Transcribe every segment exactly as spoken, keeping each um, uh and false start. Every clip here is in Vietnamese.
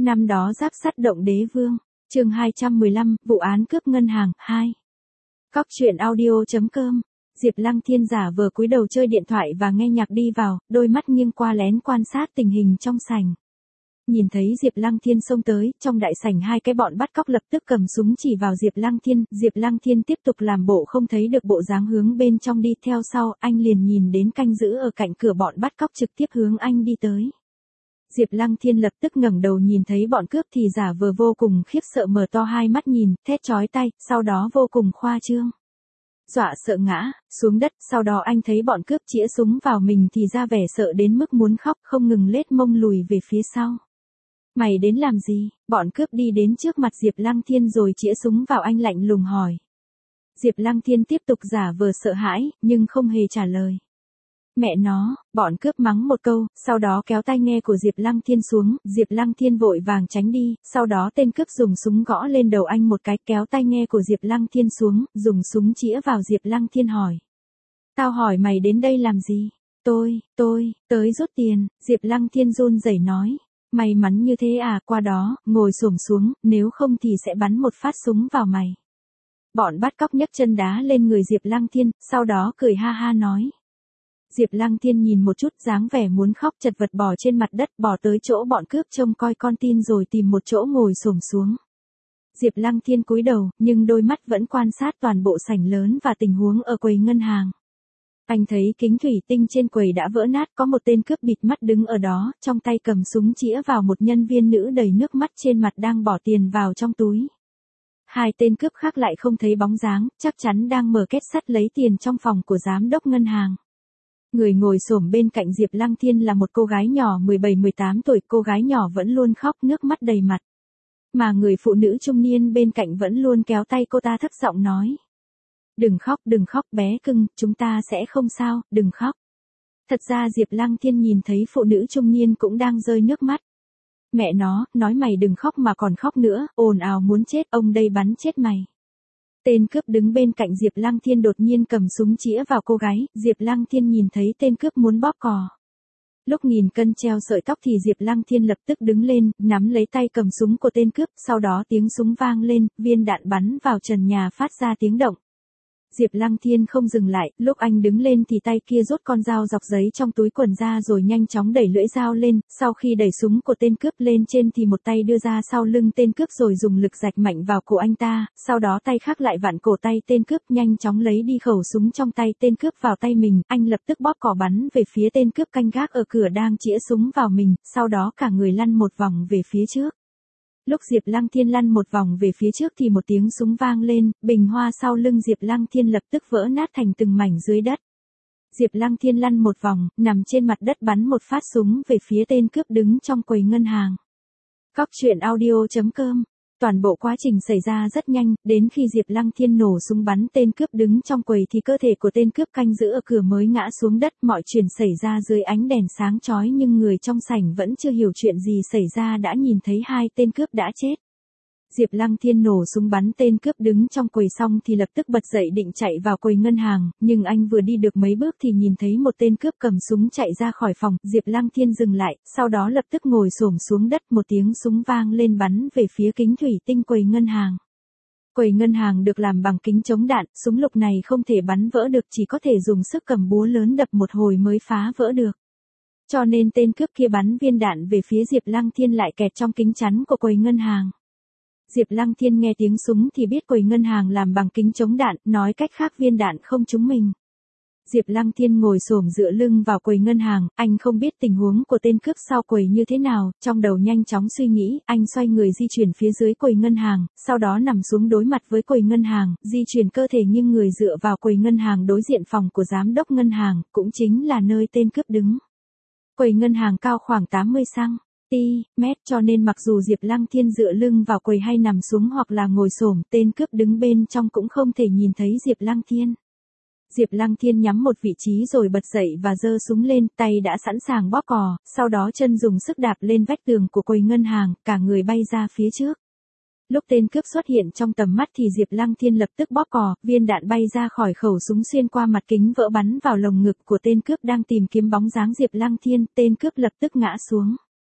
Năm đó giáp sắt động đế vương, chương hai trăm mười lăm, vụ án cướp ngân hàng, hai. Cóc truyện audio.com. Diệp Lăng Thiên giả vờ cúi đầu chơi điện thoại và nghe nhạc đi vào, đôi mắt nghiêng qua lén quan sát tình hình trong sảnh. Nhìn thấy Diệp Lăng Thiên xông tới, trong đại sảnh hai cái bọn bắt cóc lập tức cầm súng chỉ vào Diệp Lăng Thiên, Diệp Lăng Thiên tiếp tục làm bộ không thấy được bộ dáng hướng bên trong đi theo sau, anh liền nhìn đến canh giữ ở cạnh cửa bọn bắt cóc trực tiếp hướng anh đi tới. Diệp Lăng Thiên lập tức ngẩng đầu nhìn thấy bọn cướp thì giả vờ vô cùng khiếp sợ mở to hai mắt nhìn, thét chói tai, sau đó vô cùng khoa trương. Dọa sợ ngã xuống đất, sau đó anh thấy bọn cướp chĩa súng vào mình thì ra vẻ sợ đến mức muốn khóc, không ngừng lết mông lùi về phía sau. Mày đến làm gì? Bọn cướp đi đến trước mặt Diệp Lăng Thiên rồi chĩa súng vào anh lạnh lùng hỏi. Diệp Lăng Thiên tiếp tục giả vờ sợ hãi, nhưng không hề trả lời. Mẹ nó, bọn cướp mắng một câu, sau đó kéo tai nghe của Diệp Lăng Thiên xuống, Diệp Lăng Thiên vội vàng tránh đi, sau đó tên cướp dùng súng gõ lên đầu anh một cái, kéo tai nghe của Diệp Lăng Thiên xuống, dùng súng chĩa vào Diệp Lăng Thiên hỏi. Tao hỏi mày đến đây làm gì? Tôi, tôi, tới rút tiền, Diệp Lăng Thiên run rẩy nói. May mắn như thế à, qua đó, ngồi xổm xuống, nếu không thì sẽ bắn một phát súng vào mày. Bọn bắt cóc nhấc chân đá lên người Diệp Lăng Thiên, sau đó cười ha ha nói. Diệp Lăng Thiên nhìn một chút dáng vẻ muốn khóc chật vật bò trên mặt đất, bò tới chỗ bọn cướp trông coi con tin rồi tìm một chỗ ngồi xổm xuống. Diệp Lăng Thiên cúi đầu, nhưng đôi mắt vẫn quan sát toàn bộ sảnh lớn và tình huống ở quầy ngân hàng. Anh thấy kính thủy tinh trên quầy đã vỡ nát, có một tên cướp bịt mắt đứng ở đó, trong tay cầm súng chĩa vào một nhân viên nữ đầy nước mắt trên mặt đang bỏ tiền vào trong túi. Hai tên cướp khác lại không thấy bóng dáng, chắc chắn đang mở két sắt lấy tiền trong phòng của giám đốc ngân hàng. Người ngồi xổm bên cạnh Diệp Lăng Thiên là một cô gái nhỏ mười bảy mười tám tuổi, cô gái nhỏ vẫn luôn khóc nước mắt đầy mặt. Mà người phụ nữ trung niên bên cạnh vẫn luôn kéo tay cô ta thấp giọng nói. Đừng khóc, đừng khóc bé cưng, chúng ta sẽ không sao, đừng khóc. Thật ra Diệp Lăng Thiên nhìn thấy phụ nữ trung niên cũng đang rơi nước mắt. Mẹ nó, nói mày đừng khóc mà còn khóc nữa, ồn ào muốn chết, ông đây bắn chết mày. Tên cướp đứng bên cạnh Diệp Lăng Thiên đột nhiên cầm súng chĩa vào cô gái, Diệp Lăng Thiên nhìn thấy tên cướp muốn bóp cò. Lúc nghìn cân treo sợi tóc thì Diệp Lăng Thiên lập tức đứng lên, nắm lấy tay cầm súng của tên cướp, sau đó tiếng súng vang lên, viên đạn bắn vào trần nhà phát ra tiếng động. Diệp Lăng Thiên không dừng lại, lúc anh đứng lên thì tay kia rút con dao dọc giấy trong túi quần ra rồi nhanh chóng đẩy lưỡi dao lên, sau khi đẩy súng của tên cướp lên trên thì một tay đưa ra sau lưng tên cướp rồi dùng lực rạch mạnh vào cổ anh ta, sau đó tay khác lại vặn cổ tay tên cướp nhanh chóng lấy đi khẩu súng trong tay tên cướp vào tay mình, anh lập tức bóp cò bắn về phía tên cướp canh gác ở cửa đang chĩa súng vào mình, sau đó cả người lăn một vòng về phía trước. Lúc Diệp Lăng Thiên lăn một vòng về phía trước thì một tiếng súng vang lên, bình hoa sau lưng Diệp Lăng Thiên lập tức vỡ nát thành từng mảnh dưới đất. Diệp Lăng Thiên lăn một vòng, nằm trên mặt đất bắn một phát súng về phía tên cướp đứng trong quầy ngân hàng. Cóc truyện audio.com. Toàn bộ quá trình xảy ra rất nhanh, đến khi Diệp Lăng Thiên nổ súng bắn tên cướp đứng trong quầy thì cơ thể của tên cướp canh giữ ở cửa mới ngã xuống đất, mọi chuyện xảy ra dưới ánh đèn sáng chói nhưng người trong sảnh vẫn chưa hiểu chuyện gì xảy ra đã nhìn thấy hai tên cướp đã chết. Diệp Lăng Thiên nổ súng bắn tên cướp đứng trong quầy xong thì lập tức bật dậy định chạy vào quầy ngân hàng, nhưng anh vừa đi được mấy bước thì nhìn thấy một tên cướp cầm súng chạy ra khỏi phòng, Diệp Lăng Thiên dừng lại, sau đó lập tức ngồi xổm xuống đất, một tiếng súng vang lên bắn về phía kính thủy tinh quầy ngân hàng. Quầy ngân hàng được làm bằng kính chống đạn, súng lục này không thể bắn vỡ được, chỉ có thể dùng sức cầm búa lớn đập một hồi mới phá vỡ được. Cho nên tên cướp kia bắn viên đạn về phía Diệp Lăng Thiên lại kẹt trong kính chắn của quầy ngân hàng. Diệp Lăng Thiên nghe tiếng súng thì biết quầy ngân hàng làm bằng kính chống đạn, nói cách khác viên đạn không trúng mình. Diệp Lăng Thiên ngồi xổm dựa lưng vào quầy ngân hàng, anh không biết tình huống của tên cướp sau quầy như thế nào, trong đầu nhanh chóng suy nghĩ, anh xoay người di chuyển phía dưới quầy ngân hàng, sau đó nằm xuống đối mặt với quầy ngân hàng, di chuyển cơ thể nghiêng người dựa vào quầy ngân hàng đối diện phòng của giám đốc ngân hàng, cũng chính là nơi tên cướp đứng. Quầy ngân hàng cao khoảng tám mươi xăng-ti-mét cho nên mặc dù Diệp Lăng Thiên dựa lưng vào quầy hay nằm xuống hoặc là ngồi xổm, tên cướp đứng bên trong cũng không thể nhìn thấy Diệp Lăng Thiên. Diệp Lăng Thiên nhắm một vị trí rồi bật dậy và giơ súng lên, tay đã sẵn sàng bóp cò, sau đó chân dùng sức đạp lên vách tường của quầy ngân hàng, cả người bay ra phía trước. Lúc tên cướp xuất hiện trong tầm mắt thì Diệp Lăng Thiên lập tức bóp cò, viên đạn bay ra khỏi khẩu súng xuyên qua mặt kính vỡ bắn vào lồng ngực của tên cướp đang tìm kiếm bóng dáng Diệp Lăng Thiên, tên cướp lập tức ngã xuống.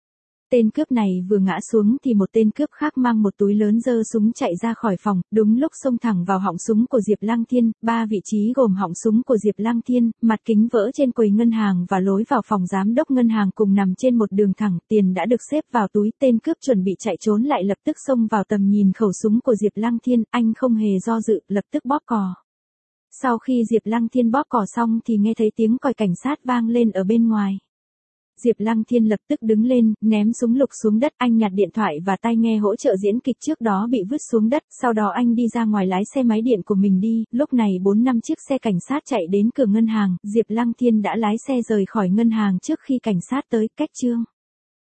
Tên cướp này vừa ngã xuống thì một tên cướp khác mang một túi lớn giơ súng chạy ra khỏi phòng, đúng lúc xông thẳng vào họng súng của Diệp Lăng Thiên, ba vị trí gồm họng súng của Diệp Lăng Thiên, mặt kính vỡ trên quầy ngân hàng và lối vào phòng giám đốc ngân hàng cùng nằm trên một đường thẳng, tiền đã được xếp vào túi, tên cướp chuẩn bị chạy trốn lại lập tức xông vào tầm nhìn khẩu súng của Diệp Lăng Thiên, anh không hề do dự, lập tức bóp cò. Sau khi Diệp Lăng Thiên bóp cò xong thì nghe thấy tiếng còi cảnh sát vang lên ở bên ngoài. Diệp Lăng Thiên lập tức đứng lên, ném súng lục xuống đất, anh nhặt điện thoại và tai nghe hỗ trợ diễn kịch trước đó bị vứt xuống đất, sau đó anh đi ra ngoài lái xe máy điện của mình đi, lúc này bốn năm chiếc xe cảnh sát chạy đến cửa ngân hàng, Diệp Lăng Thiên đã lái xe rời khỏi ngân hàng trước khi cảnh sát tới, cách chương.